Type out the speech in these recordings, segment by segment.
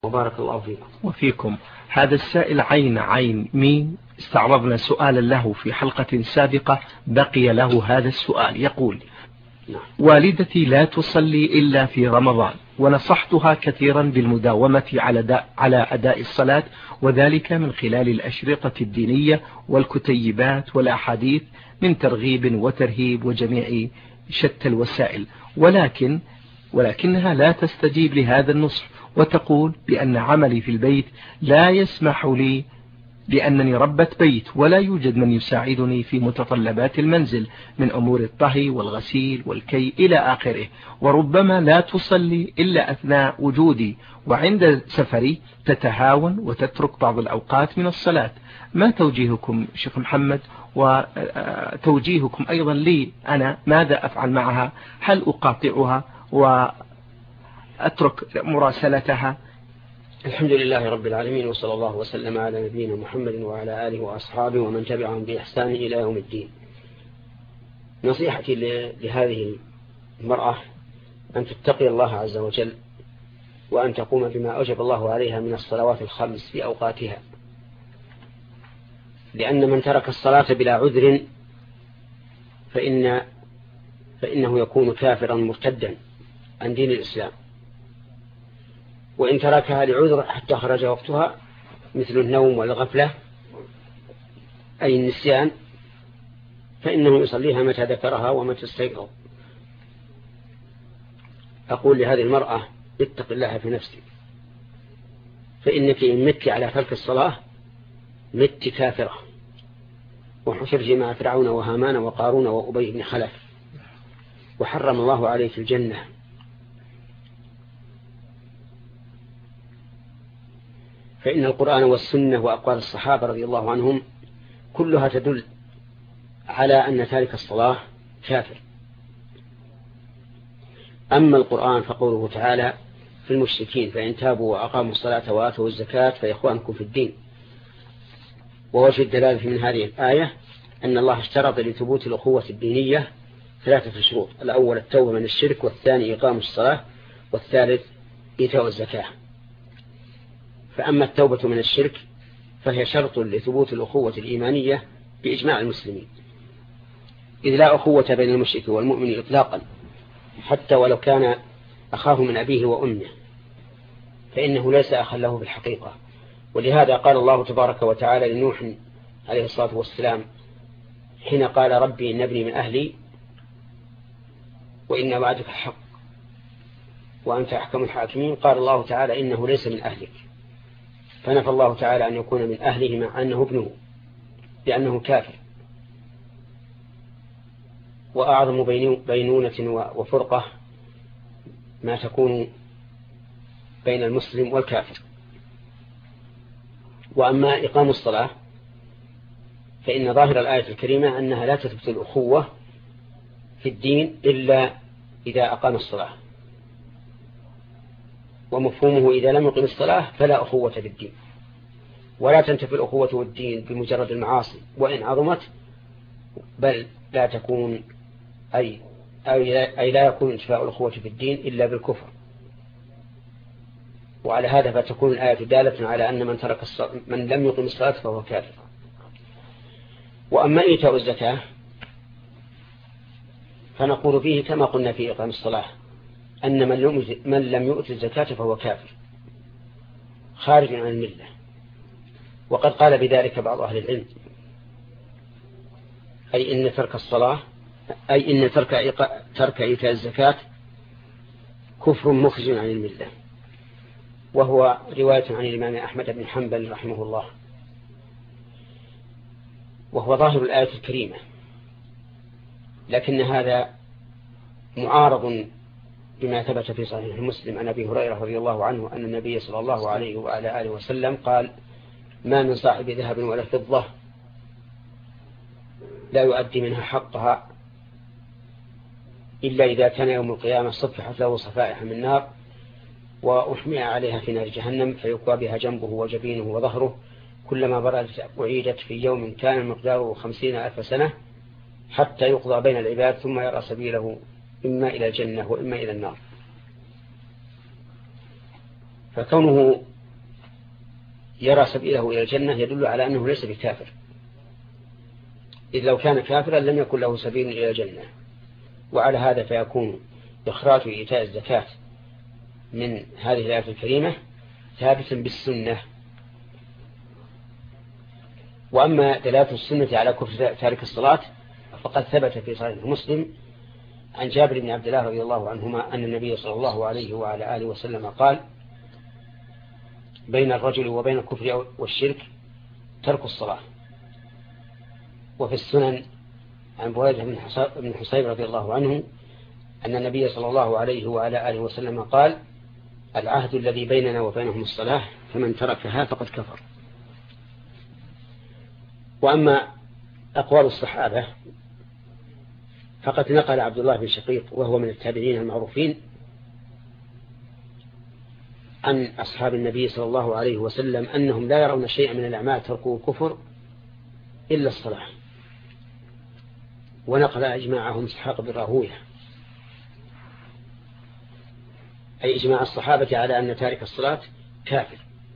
وبارك الله فيكم. وفيكم. هذا السائل عين ميم استعرضنا سؤالا له في حلقة سابقة بقي له هذا السؤال. يقول: والدتي لا تصلي إلا في رمضان، ونصحتها كثيرا بالمداومة على أداء الصلاة، وذلك من خلال الأشرطة الدينية والكتيبات والأحاديث من ترغيب وترهيب وجميع شتى الوسائل، ولكنها لا تستجيب لهذا النصح، وتقول بأن عملي في البيت لا يسمح لي، لأنني ربة بيت ولا يوجد من يساعدني في متطلبات المنزل من أمور الطهي والغسيل والكي إلى آخره، وربما لا تصلي إلا أثناء وجودي، وعند سفري تتهاون وتترك بعض الأوقات من الصلاة. ما توجيهكم شيخ محمد، وتوجيهكم أيضا لي أنا، ماذا أفعل معها؟ هل أقاطعها وأترك مراسلتها؟ الحمد لله رب العالمين، وصلى الله وسلم على نبينا محمد وعلى آله وأصحابه ومن تبعهم بإحسان إلى يوم الدين. نصيحتي لهذه المرأة أن تتقي الله عز وجل، وأن تقوم بما أوجب الله عليها من الصلوات الخمس في أوقاتها، لأن من ترك الصلاة بلا عذر فإنه يكون كافرا مرتدا عن دين الإسلام، وإن تركها لعذر حتى خرج وقتها مثل النوم والغفلة أي النسيان فإنه يصليها متى ذكرها ومتى استيقظ. أقول لهذه المرأة: اتق الله في نفسك، فإنك إن مت على ترك الصلاة مت كافرة، وحشرت مع فرعون وهامان وقارون وأبي بن خلف، وحرم الله عليك الجنة. فإن القرآن والسنة وأقوال الصحابة رضي الله عنهم كلها تدل على أن تارك الصلاة كافر. أما القرآن فقوله تعالى في المشركين: فإن تابوا وأقاموا الصلاة وآتوا الزكاة فإخوانكم في الدين. ووجه الدلالة من هذه الآية أن الله اشترط لثبوت الأخوة الدينية 3 شروط: الأول التوبة من الشرك، والثاني إقام الصلاة، والثالث إيتاء الزكاة. فأما التوبة من الشرك فهي شرط لثبوت الأخوة الإيمانية بإجماع المسلمين، إذ لا أخوة بين المشرك والمؤمن إطلاقا، حتى ولو كان أخاه من أبيه وأمه، فإنه ليس أخا له بالحقيقة. ولهذا قال الله تبارك وتعالى لنوح عليه الصلاة والسلام حين قال: ربي إن ابني من أهلي وإن وعدك حق وأنت أحكم الحاكمين، قال الله تعالى: إنه ليس من أهلك، فنفى الله تعالى أن يكون من أهله مع أنه ابنه لأنه كافر. وأعظم بينونة وفرقة ما تكون بين المسلم والكافر. وأما إقام الصلاة فإن ظاهر الآية الكريمة أنها لا تثبت الأخوة في الدين إلا إذا أقام الصلاة، ومفهومه إذا لم يقم الصلاة فلا أخوة بالدين، ولا تنتفي الأخوة والدين بمجرد المعاصي وإن عظمت، بل لا تكون أي لا يكون انتفاء الأخوة في الدين إلا بالكفر. وعلى هذا فتكون الآية دالة على أن من لم يقم الصلاة فهو كافر. وأما إيتاء الزكاة فنقول فيه كما قلنا في إقام الصلاة، أن من لم يؤت الزكاة فهو كافر خارج عن الملة. وقد قال بذلك بعض أهل العلم، أي إن ترك إيتاء الزكاة كفر مخرج عن الملة، وهو رواية عن الإمام أحمد بن حنبل رحمه الله، وهو ظاهر الآية الكريمة. لكن هذا معارض بما ثبت في صحيح مسلم عن أبي هريرة رضي الله عنه أن النبي صلى الله عليه وعلى آله وسلم قال: ما من صاحب ذهب ولا فضة لا يؤدي منها حقها إلا إذا كان يوم القيامة صفحت له صفائح من نار وأحمي عليها في نار جهنم، فيقوى بها جنبه وجبينه وظهره، كلما بردت أعيدت في يوم كان مقداره 50,000 سنة، حتى يقضى بين العباد ثم يرى سبيله إما إلى الجنة وإما إلى النار. فكونه يرى سبيله إلى الجنة يدل على أنه ليس بكافر، إذ لو كان كافرا لم يكن له سبيل إلى الجنة. وعلى هذا فيكون إخراج إيتاء الزكاة من هذه الآية الكريمة ثابتا بالسنة. وأما دلالة السنة على كفر تارك الصلاة فقد ثبت في صحيح مسلم عن جابر بن عبد الله رضي الله عنهما أن النبي صلى الله عليه وعلى آله وسلم قال: بين الرجل وبين الكفر والشرك ترك الصلاة. وفي السنن عن بريدة بن حصيب رضي الله عنه أن النبي صلى الله عليه وعلى آله وسلم قال: العهد الذي بيننا وبينهم الصلاة فمن تركها فقد كفر. وأما أقوال الصحابة فقد نقل عبد الله بن شقيق وهو من التابعين المعروفين عن أصحاب النبي صلى الله عليه وسلم أنهم لا يرون شيئا من الأعمال تركوا كفر إلا الصلاة. ونقل إجماعهم إسحاق بن راهويه، أي إجماع الصحابة على أن تارك الصلاة كافر.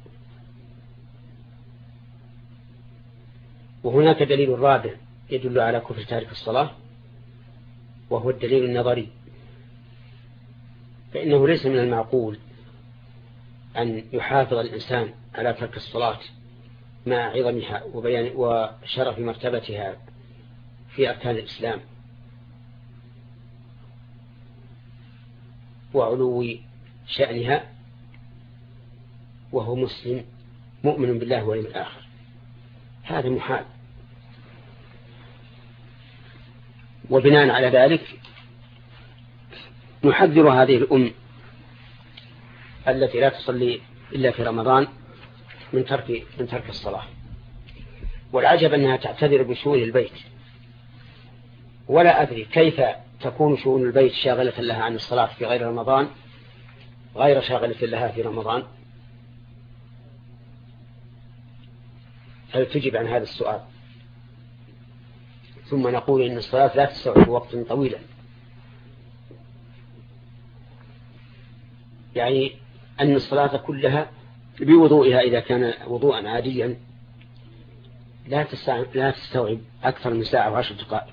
وهناك دليل رابع يدل على كفر تارك الصلاة، وهو الدليل النظري. فإنه ليس من المعقول أن يحافظ الإنسان على ترك الصلاة مع عظمها وشرف مرتبتها في أركان الإسلام وعلو شأنها وهو مسلم مؤمن بالله واليوم الآخر. هذا محال. وبناء على ذلك نحذر هذه الأم التي لا تصلي إلا في رمضان من ترك الصلاة. والعجب أنها تعتذر بشؤون البيت، ولا أدري كيف تكون شؤون البيت شاغلة لها عن الصلاة في غير رمضان غير شاغلة لها في رمضان. هل تجب عن هذا السؤال؟ ثم نقول إن الصلاة لا تستوعب وقتا طويلا، يعني أن الصلاة كلها بوضوئها إذا كان وضوءا عاديا لا تستوعب أكثر من ساعة و10 دقائق.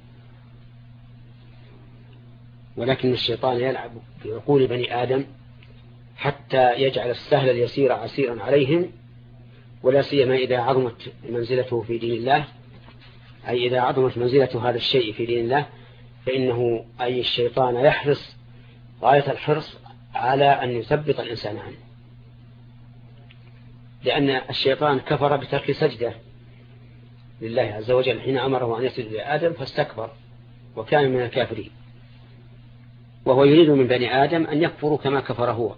ولكن الشيطان يلعب في عقول بني آدم حتى يجعل السهل اليسير عسيرا عليهم، ولا سيما إذا عظمت منزلته في دين الله، أي إذا عظمت منزلة هذا الشيء في دين الله، فإنه أي الشيطان يحرص غاية الحرص على أن يثبط الإنسان عنه. لأن الشيطان كفر بترك سجدة لله عز وجل حين أمره أن يسجد لآدم فاستكبر وكان من الكافرين، وهو يريد من بني آدم أن يكفروا كما كفر هو،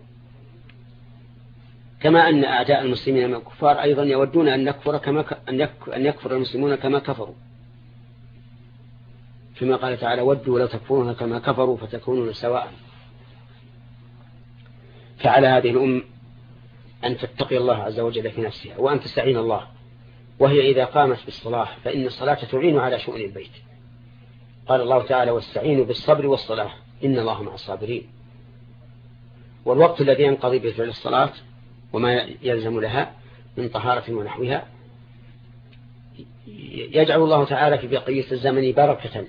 كما أن أعداء المسلمين من الكفار أيضا يودون أن يكفر المسلمون كما كفروا، كما قال تعالى: ودوا لو تكفرون كما كفروا فتكونون سواء. فعلى هذه الأم أن تتقي الله عز وجل في نفسها وأن تستعين الله، وهي إذا قامت بالصلاة فإن الصلاة تعين على شؤون البيت. قال الله تعالى: واستعينوا بالصبر والصلاة إن الله مع الصابرين. والوقت الذي ينقضي بفعل الصلاة وما يلزم لها من طهارة ونحوها يجعل الله تعالى في بقية الزمن بركة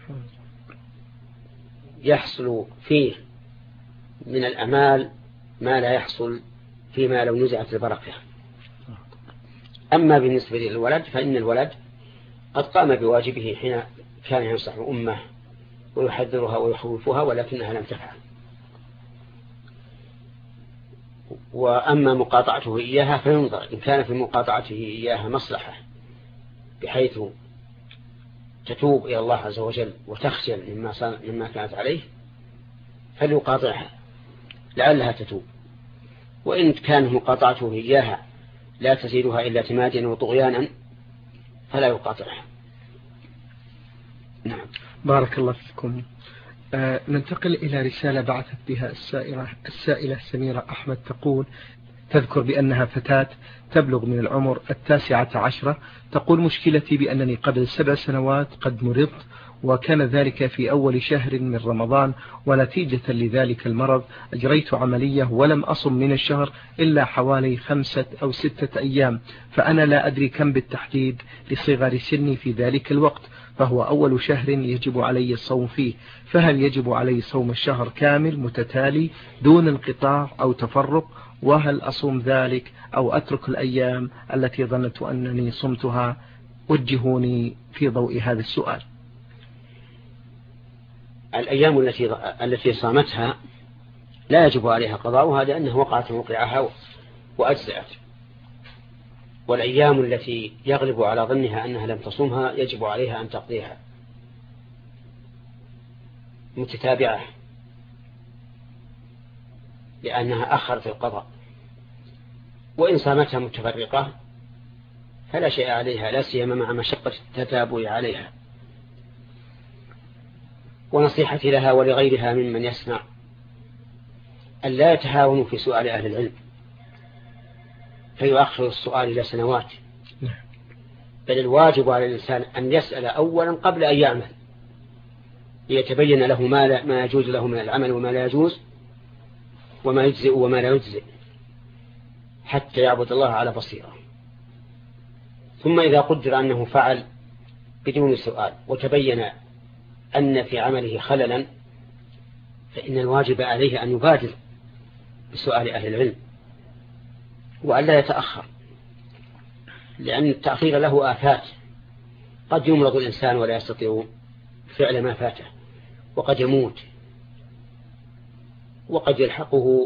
يحصل فيه من الأمال ما لا يحصل فيما لو نزعت البركة. أما بالنسبة للولد فإن الولد قد قام بواجبه حين كان ينصح أمه ويحذرها ويخوفها، ولكنها لم تفعل. وأما مقاطعته إياها فينظر إن كان في مقاطعته إياها مصلحة بحيث تتوب إلى الله عز وجل وتخجل مما كانت عليه فليقاطعها لعلها تتوب. وإن كان مقاطعته إياها لا تزيدها إلا اعتمادا وطغيانا فلا يقاطعها. نعم. بارك الله فيكم. ننتقل إلى رسالة بعثت بها السائلة سميرة أحمد، تقول: تذكر بأنها فتاة تبلغ من العمر 19. تقول: مشكلتي بأنني قبل 7 سنوات قد مرضت وكان ذلك في أول شهر من رمضان، ونتيجة لذلك المرض أجريت عملية ولم أصم من الشهر إلا حوالي 5 أو 6 أيام، فأنا لا أدري كم بالتحديد لصغر سني في ذلك الوقت، فهو أول شهر يجب علي الصوم فيه، فهل يجب علي صوم الشهر كامل متتالي دون انقطاع أو تفرق؟ وهل أصوم ذلك أو أترك الأيام التي ظننت أنني صمتها؟ وجهوني في ضوء هذا السؤال. الأيام التي صامتها لا يجب عليها قضاؤها لأنها وقعت موقعها وأجزأت، والأيام التي يغلب على ظنها أنها لم تصومها يجب عليها أن تقضيها متتابعة لأنها أخرت القضاء، وإن صامتها متفرقة فلا شيء عليها، لا سيما مع مشقة التتابع عليها. ونصيحتي لها ولغيرها ممن يسمع أن لا يتهاونوا في سؤال أهل العلم فيؤخر السؤال إلى سنوات، بل الواجب على الإنسان أن يسأل أولا قبل أن يعمل ليتبين له ما يجوز له من العمل وما لا يجوز، وما يجزئ وما لا يجزئ، حتى يعبد الله على بصيرة. ثم إذا قدر أنه فعل بدون سؤال وتبين أن في عمله خللا، فإن الواجب عليه أن يبادر بسؤال أهل العلم وأن لا يتأخر، لأن التأخير له آفات، قد يمرض الإنسان ولا يستطيع فعل ما فاته، وقد يموت، وقد يلحقه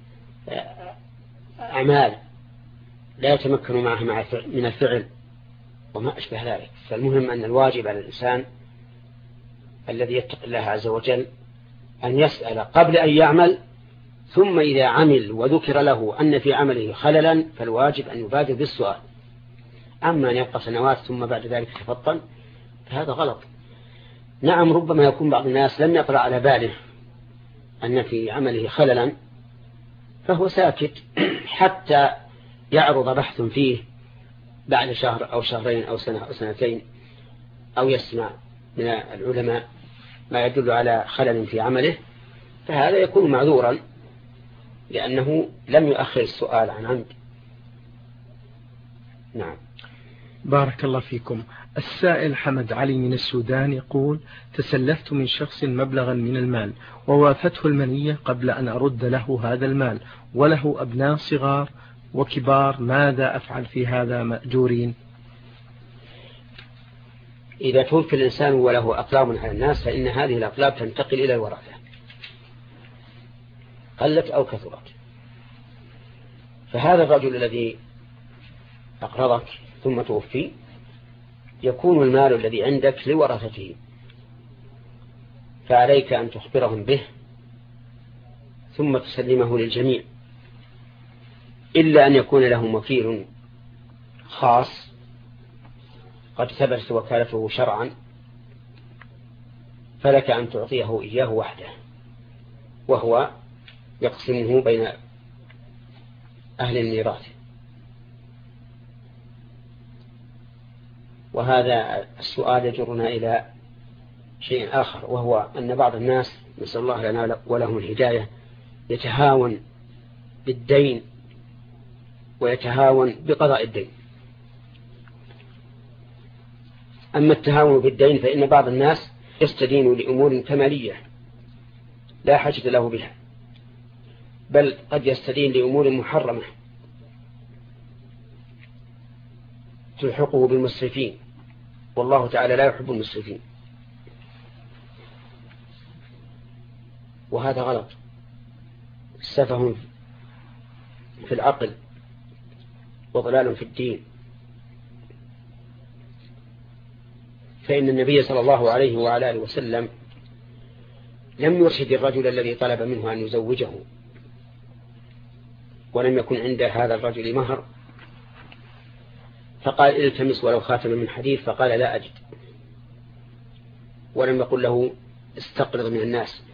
أعمال لا يتمكن معها من الفعل وما أشبه ذلك. فالمهم أن الواجب على الإنسان الذي يتقي الله عز وجل أن يسأل قبل أن يعمل، ثم إذا عمل وذكر له أن في عمله خللا فالواجب أن يبادر بالسؤال. أما أن يبقى سنوات ثم بعد ذلك يتفطن فهذا غلط. نعم، ربما يكون بعض الناس لم يطرأ على باله أن في عمله خللا فهو ساكت حتى يعرض بحث فيه بعد شهر أو شهرين أو سنة أو سنتين، أو يسمع من العلماء ما يدل على خلل في عمله، فهذا يكون معذورا لأنه لم يؤخر السؤال عن عمد. نعم. بارك الله فيكم. السائل حمد علي من السودان يقول: تسلفت من شخص مبلغا من المال ووافته المنية قبل أن أرد له هذا المال، وله أبناء صغار وكبار، ماذا أفعل في هذا مأجورين؟ إذا توفي الإنسان وله أقلام على الناس فإن هذه الأقلام تنتقل إلى الورثة قلت أو كثرت. فهذا الرجل الذي أقرضك ثم توفي يكون المال الذي عندك لورثته، فعليك أن تخبرهم به ثم تسلمه للجميع، إلا أن يكون لهم وكيل خاص قد ثبتت وكالته شرعا، فلك أن تعطيه إياه وحده وهو يقسمه بين أهل الميراث. وهذا السؤال يجرنا إلى شيء آخر، وهو أن بعض الناس نسأل الله لنا ولهم الهداية يتهاون بالدين ويتهاون بقضاء الدين. أما التهاون بالدين فإن بعض الناس يستدين لأمور كمالية لا حاجة له بها، بل قد يستدين لأمور محرمة تلحقه بالمسرفين، والله تعالى لا يحب المسرفين، وهذا غلط، سفه في العقل وضلال في الدين. فإن النبي صلى الله عليه وعلى آله وسلم لم يرشد الرجل الذي طلب منه أن يزوجه ولم يكن عند هذا الرجل مهر، فقال التمس ولو خاتم من حديد، فقال لا أجد، ولم يقل له استقرض من الناس،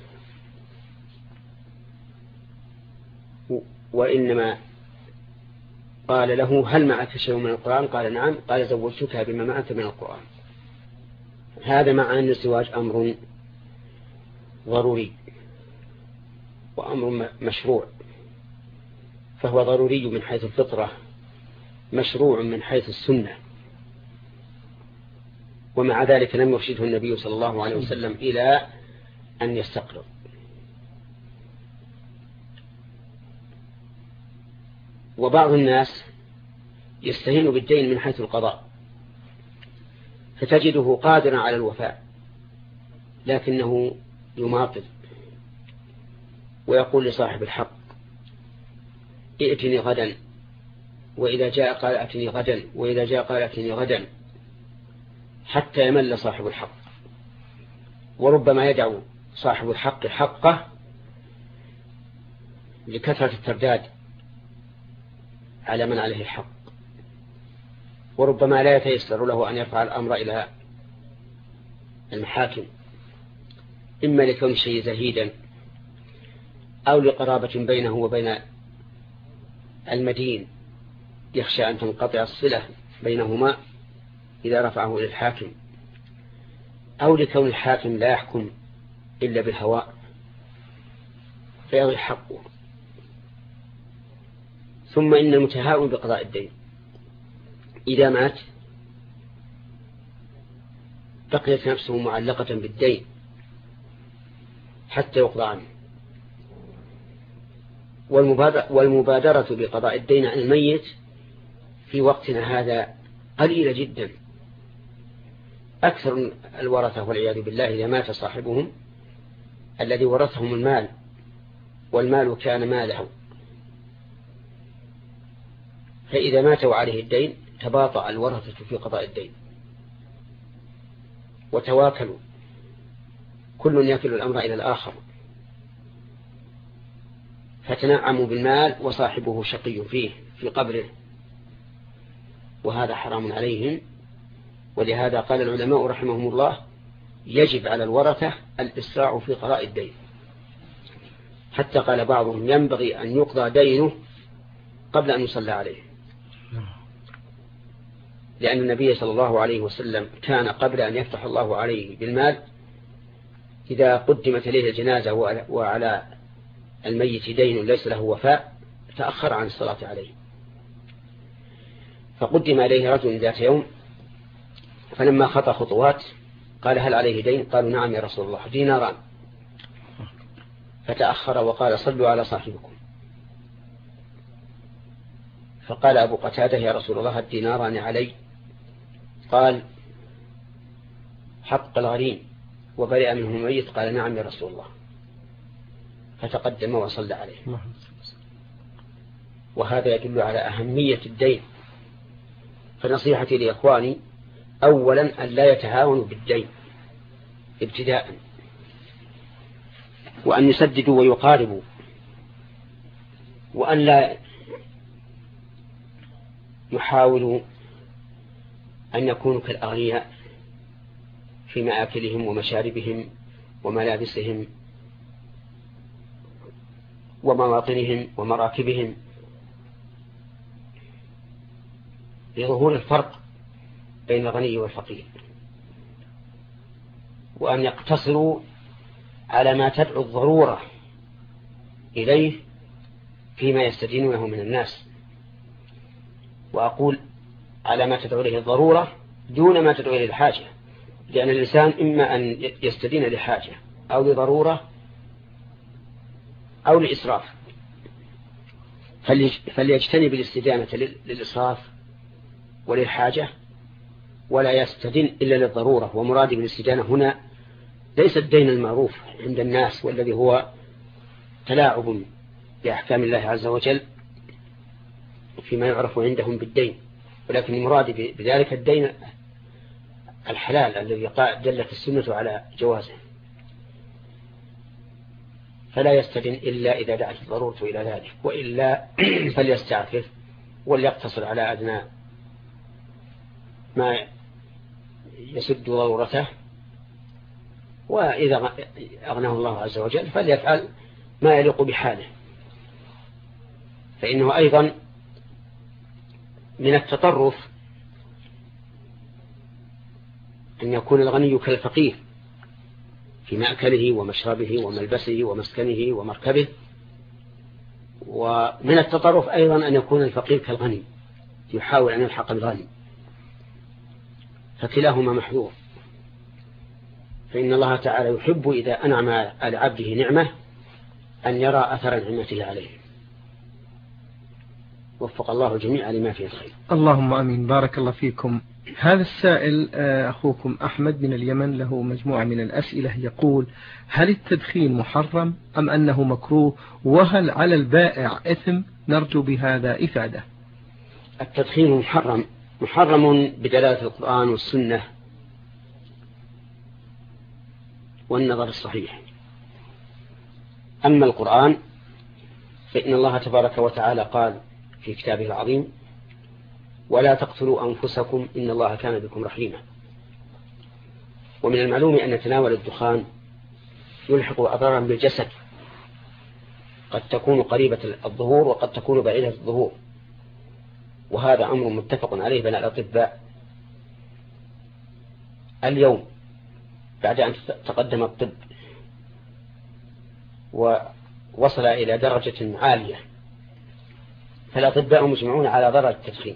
وإنما قال له هل معك شيء من القرآن؟ قال نعم. قال زوجتك بما معك من القرآن. هذا مع أن الزواج أمر ضروري وأمر مشروع، فهو ضروري من حيث الفطرة، مشروع من حيث السنة، ومع ذلك لم يرشده النبي صلى الله عليه وسلم إلى أن يستقرض. وبعض الناس يستهين بالدين من حيث القضاء، فتجده قادرا على الوفاء لكنه يماطل ويقول لصاحب الحق ائتني غدا، وإذا جاء قال ائتني غدا، وإذا جاء قال ائتني غدا، حتى يمل صاحب الحق. وربما يدعو صاحب الحق حقه لكثرة الترداد على من عليه الحق، وربما لا يتيسر له أن يرفع الأمر إلى المحاكم، إما لكون الشيء زهيدا أو لقرابة بينه وبين المدين يخشى أن تنقطع الصلة بينهما إذا رفعه إلى الحاكم، أو لكون الحاكم لا يحكم إلا بالهواء فيضي حقه. ثم إن المتهاون بقضاء الدين إذا مات بقيت نفسه معلقة بالدين حتى يقضى عنه. والمبادرة بقضاء الدين عن الميت في وقتنا هذا قليلة جدا. أكثر الورثة والعياذ بالله إذا مات صاحبهم الذي ورثهم المال والمال كان ماله، فإذا ماتوا عليه الدين تباطأ الورثة في قضاء الدين وتواكلوا، كل يكل الأمر إلى الآخر، فتنعموا بالمال وصاحبه شقي فيه في قبره، وهذا حرام عليهم. ولهذا قال العلماء رحمهم الله يجب على الورثة الإسراع في قضاء الدين، حتى قال بعضهم ينبغي أن يقضى دينه قبل أن يصلى عليه، لأن النبي صلى الله عليه وسلم كان قبل أن يفتح الله عليه بالمال إذا قدمت إليه الجنازة وعلى الميت دين ليس له وفاء تأخر عن الصلاة عليه، فقدم إليه رجل ذات يوم فلما خطى خطوات قال هل عليه دين؟ قالوا نعم يا رسول الله ديناران، فتأخر وقال صلوا على صاحبكم. فقال أبو قتادة يا رسول الله الديناران علي؟ قال حق الغريم وبرئ منه الميت، قال نعم يا رسول الله، فتقدم وصلى عليه. وهذا يدل على أهمية الدين. فنصيحتي لإخواني أولا أن لا يتهاونوا بالدين ابتداء، وأن يسددوا ويقاربوا، وأن لا يحاولوا أن يكونوا كالأغنياء في مآكلهم ومشاربهم وملابسهم ومواطنهم ومراكبهم، لظهور الفرق بين الغني والفقير، وأن يقتصروا على ما تدعو الضرورة إليه فيما يستدينونه من الناس. وأقول على ما تدعو إليه الضرورة دون ما تدعو إليه الحاجة، لأن الإنسان إما أن يستدين لحاجة أو لضرورة أو لإسراف، فليجتنب الاستدامة للإسراف وللحاجة، ولا يستدين إلا للضرورة. ومرادي بالاستدانة هنا ليس الدين المعروف عند الناس والذي هو تلاعب بأحكام الله عز وجل فيما يعرف عندهم بالدين، ولكن المراد بذلك الدين الحلال الذي دلت السنة على جوازه. فلا يستدين إلا إذا دعت الضرورة إلى ذلك، وإلا فليستعفف وليقتصر على أدنى ما يسد ضرورته، وإذا أغناه الله عز وجل فليفعل ما يليق بحاله، فإنه أيضا من التطرف أن يكون الغني كالفقير في مأكله ومشربه وملبسه ومسكنه ومركبه، ومن التطرف أيضا أن يكون الفقير كالغني يحاول أن يلحق الغني، فكلاهما محظور. فإن الله تعالى يحب إذا أنعم على عبده نعمة أن يرى أثر نعمته عليه. وفق الله الجميع لما فيه الخير. اللهم أمين. بارك الله فيكم. هذا السائل أخوكم أحمد من اليمن له مجموعة من الأسئلة، يقول: هل التدخين محرم أم أنه مكروه؟ وهل على البائع إثم؟ نرجو بهذا إفادة. التدخين محرم بدلالة القرآن والسنة والنظر الصحيح. أما القرآن فإن الله تبارك وتعالى قال في كتابه العظيم: ولا تقتلوا أنفسكم إن الله كان بكم رحيما. ومن المعلوم أن تناول الدخان يلحق أضرارا بالجسد، قد تكون قريبة الظهور وقد تكون بعيدة الظهور، وهذا أمر متفق عليه بين الأطباء. اليوم بعد أن تقدم الطب ووصل إلى درجة عالية، فالأطباء مجمعون على ضرر التدخين،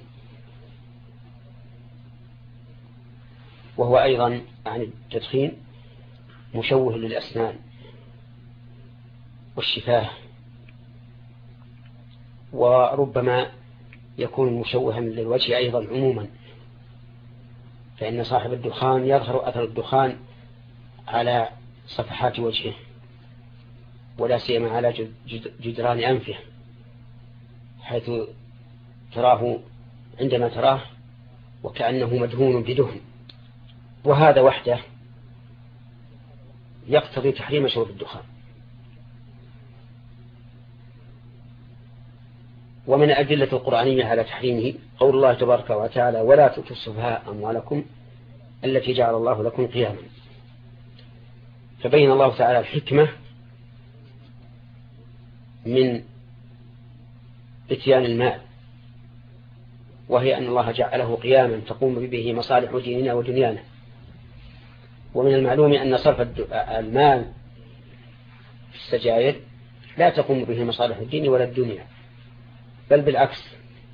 وهو أيضا يعني التدخين مشوه للأسنان والشفاه، وربما يكون مشوها للوجه أيضا عموما، فإن صاحب الدخان يظهر أثر الدخان على صفحات وجهه، ولا سيما على جدران أنفه، حيث تراه عندما تراه وكأنه مدهون بدهن، وهذا وحده يقتضي تحريم شرب الدخان. ومن الأدلة القرآنية على تحريمه قول الله تبارك وتعالى: ولا تؤتوا السفهاء أموالكم التي جعل الله لكم قياما. فبين الله تعالى الحكمة من اتيان المال، وهي أن الله جعله قياما تقوم به مصالح ديننا ودنيانا. ومن المعلوم أن صرف المال في السجائر لا تقوم به مصالح الدين ولا الدنيا، بل بالعكس.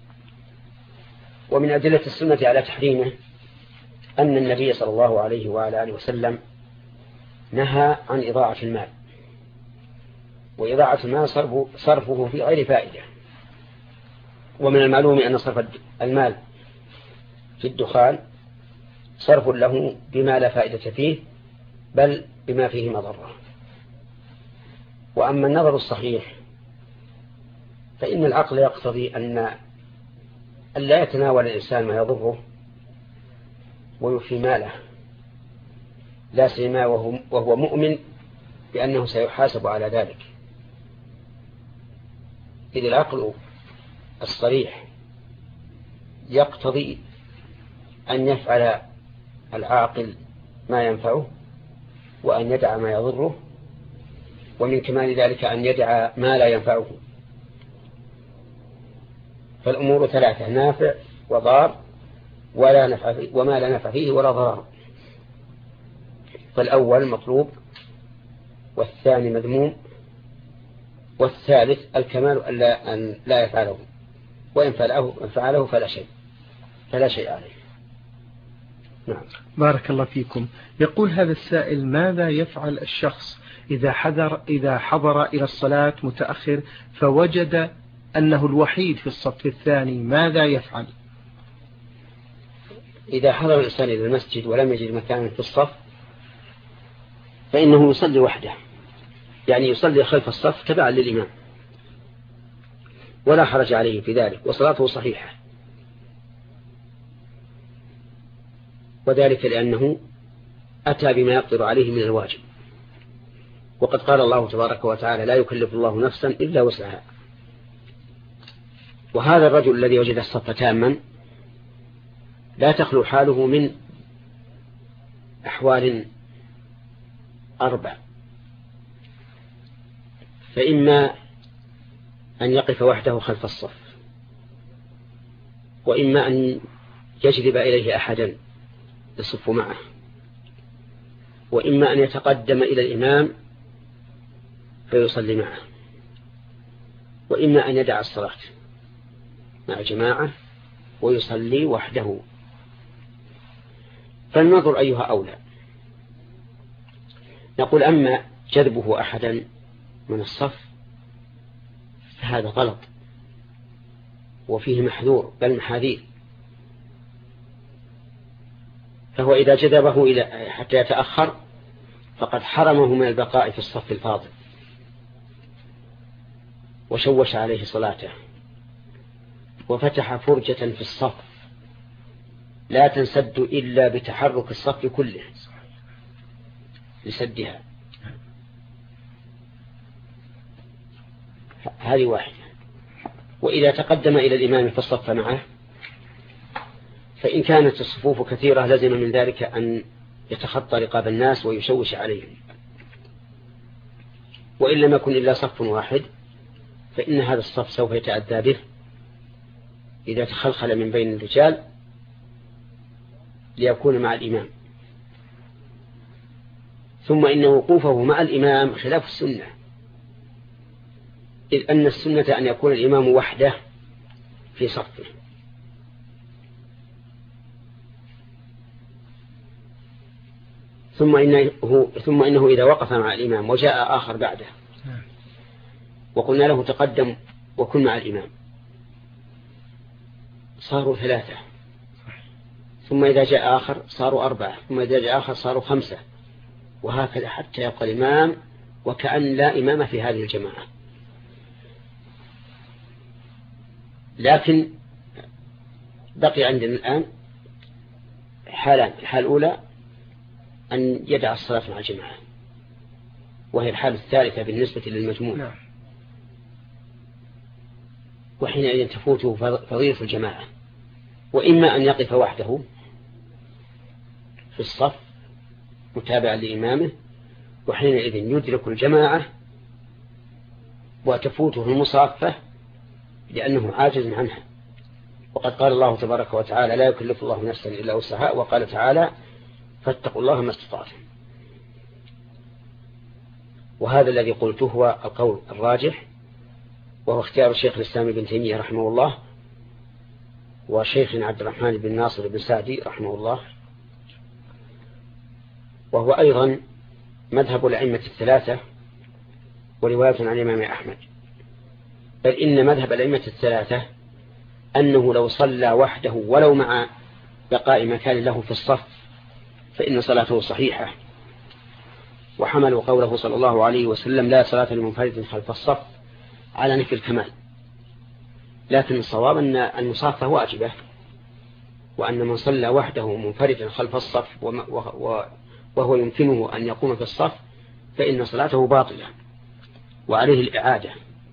ومن أدلة السنة على تحريمه أن النبي صلى الله عليه وعلى آله وسلم نهى عن إضاعة المال، وإضاعة المال صرفه في غير فائدة. ومن المعلوم أن صرف المال في الدخان صرف له بما لا فائدة فيه، بل بما فيه مضرة. وأما النظر الصحيح فإن العقل يقتضي أن لا يتناول الإنسان ما يضره ويفي ماله، لا سيما وهو مؤمن بأنه سيحاسب على ذلك، إذ العقل الصريح يقتضي أن يفعل العاقل ما ينفعه وأن يدع ما يضره، ومن كمال ذلك أن يدع ما لا ينفعه. فالأمور ثلاثة: نافع وضار وما لا نفع فيه ولا ضرر. فالأول مطلوب، والثاني مذموم، والثالث الكمال أن لا يفعله، وإن فعله فلا شيء عليه. نعم. بارك الله فيكم. يقول هذا السائل: ماذا يفعل الشخص إذا حضر إلى الصلاة متأخر فوجد أنه الوحيد في الصف الثاني؟ ماذا يفعل؟ إذا حضر الإنسان إلى المسجد ولم يجد مكانا في الصف فإنه يصلي وحده، يعني يصلي خلف الصف تبعا للإمام، ولا حرج عليه في ذلك، وصلاته صحيحة، وذلك لأنه أتى بما يقدر عليه من الواجب. وقد قال الله تبارك وتعالى: لا يكلف الله نفسا إلا وسعها. وهذا الرجل الذي وجد الصف تاما لا تخلو حاله من أحوال 4: فإما أن يقف وحده خلف الصف، وإما أن يجذب إليه أحدا يصف معه، وإما أن يتقدم إلى الإمام فيصلي معه، وإما أن يدع الصلاة مع جماعة ويصلي وحده. فلننظر أيها أولى. نقول أما جذبه أحدا من الصف فهذا غلط وفيه محذور بل محاذير، فهو إذا جذبه إلى حتى يتأخر فقد حرمه من البقاء في الصف الفاضل وشوش عليه صلاته وفتح فرجة في الصف لا تنسد إلا بتحرك الصف كله لسدها. هذه واحدة. وإذا تقدم إلى الإمام فالصف معه فإن كانت الصفوف كثيرة لزم من ذلك أن يتخطى رقاب الناس ويشوش عليهم، وإن لم يكن إلا صف واحد فإن هذا الصف سوف يتأذى به إذا تخلخل من بين الرجال ليكون مع الإمام. ثم إن وقوفه مع الإمام خلاف السنة، إذ أن السنة أن يكون الإمام وحده في صفه. ثم إنه إذا وقف مع الإمام وجاء آخر بعده وقلنا له تقدم وكن مع الإمام صاروا 3، ثم إذا جاء آخر صاروا 4، ثم إذا جاء آخر صاروا 5، وهكذا حتى يبقى الإمام وكأن لا إمام في هذه الجماعة. لكن بقي عندنا الآن حالان. الحالة الأولى أن يدع الصلاة مع الجماعة، وهي الحالة الثالثة بالنسبة للمجموع، وحينئذ تفوته فضيلة الجماعة. وإما أن يقف وحده في الصف متابعا لإمامه، وحينئذ يدرك الجماعة وتفوته المصافة لأنه عاجز عنها. وقد قال الله تبارك وتعالى لا يكلف الله نفسا إلا وسعها، وقال تعالى فاتقوا الله ما استطعتم. وهذا الذي قلته هو القول الراجح، وهو اختيار الشيخ الإسلام ابن تيمية رحمه الله وشيخنا عبد الرحمن بن ناصر بن سعدي رحمه الله، وهو أيضا مذهب الأئمة الثلاثة ورواية عن الإمام أحمد. بل إن مذهب الأئمة الثلاثة أنه لو صلى وحده ولو مع بقاء مكان له في الصف فإن صلاته صحيحة، وحملوا قوله صلى الله عليه وسلم لا صلاة لمنفرد خلف الصف على نفي الكمال. لكن الصواب أن المصافة واجبة، وأن من صلى وحده منفردا خلف الصف وهو يمكنه أن يقوم في الصف فإن صلاته باطلة وعليه الإعادة.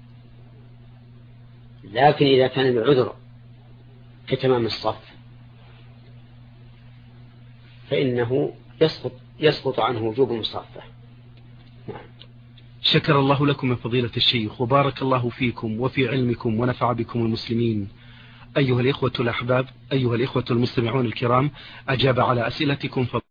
لكن إذا كان العذر كتمام الصف فإنه يسقط عنه وجوب المصافة. شكر الله لكم من فضيلة الشيخ، وبارك الله فيكم وفي علمكم ونفع بكم المسلمين. أيها الإخوة الأحباب، أيها الإخوة المستمعون الكرام، أجاب على أسئلتكم